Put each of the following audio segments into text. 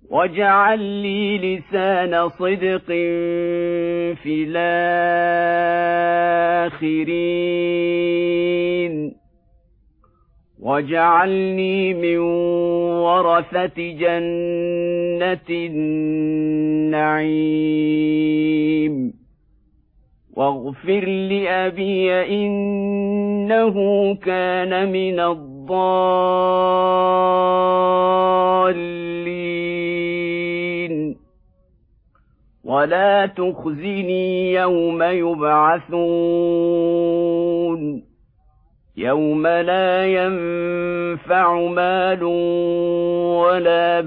واجعل لي لسان صدق في الآخرين واجعلني من ورثة جنة النعيم واغفر لأبي إنه كان من الضالين ولا تخزني يوم يبعثون يوم لا ينفع مال ولا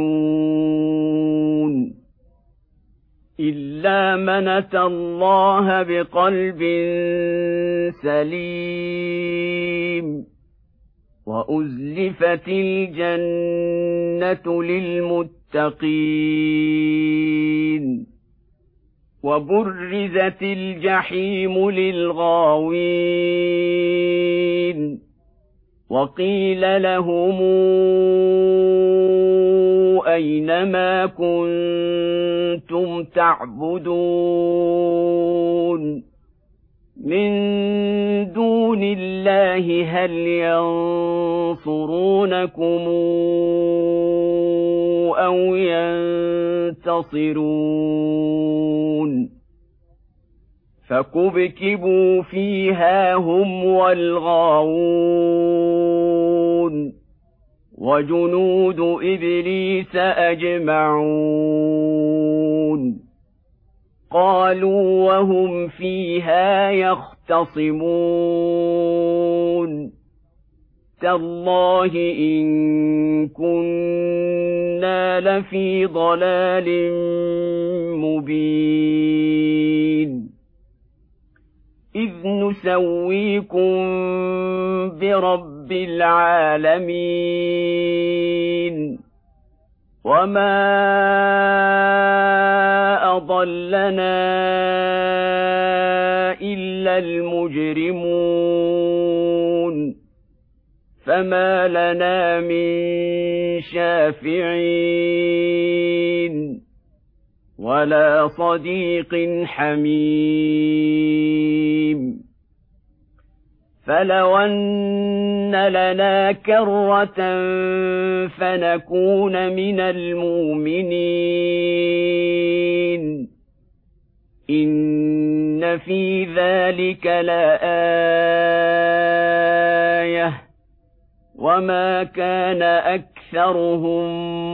بنون إلا من أتى الله بقلب سليم وأزلفت الجنة للمتقين وبرزت الجحيم للغاوين وقيل لهم أين ما كنتم تعبدون من دون الله هل ينصرونكم أو ينتصرون فكبكبوا فيها هم والغاوون وجنود إبليس أجمعون قالوا وهم فيها يختصمون تالله إن كنا لفي ضلال مبين إذ نسويكم برب العالمين وما أضلنا إلا المجرمون فما لنا من شافعين ولا صديق حميم فلو أن لنا كرة فنكون من المؤمنين إن في ذلك لآية وما كان أكثرهم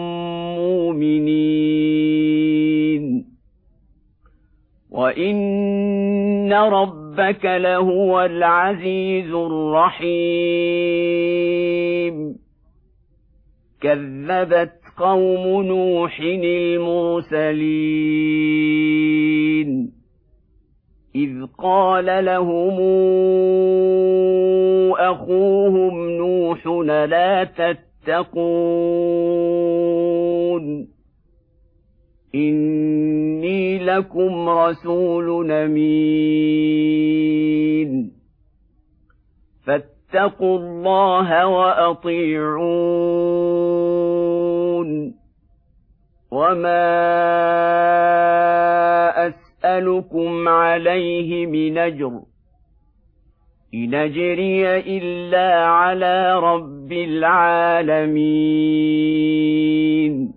مؤمنين وإن ربك لهو العزيز الرحيم كذبت قوم نوح المرسلين إذ قال لهم أخوهم نوح لا تتقون إني لكم رسول أمين فاتقوا الله وأطيعون وما أسألكم عليه من أجر إن أجري إلا على رب العالمين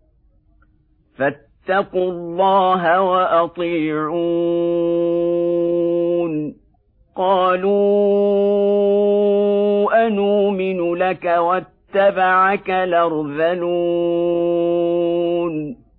فاتقوا الله وأطيعون قالوا أنؤمن لك واتبعك الأرذلون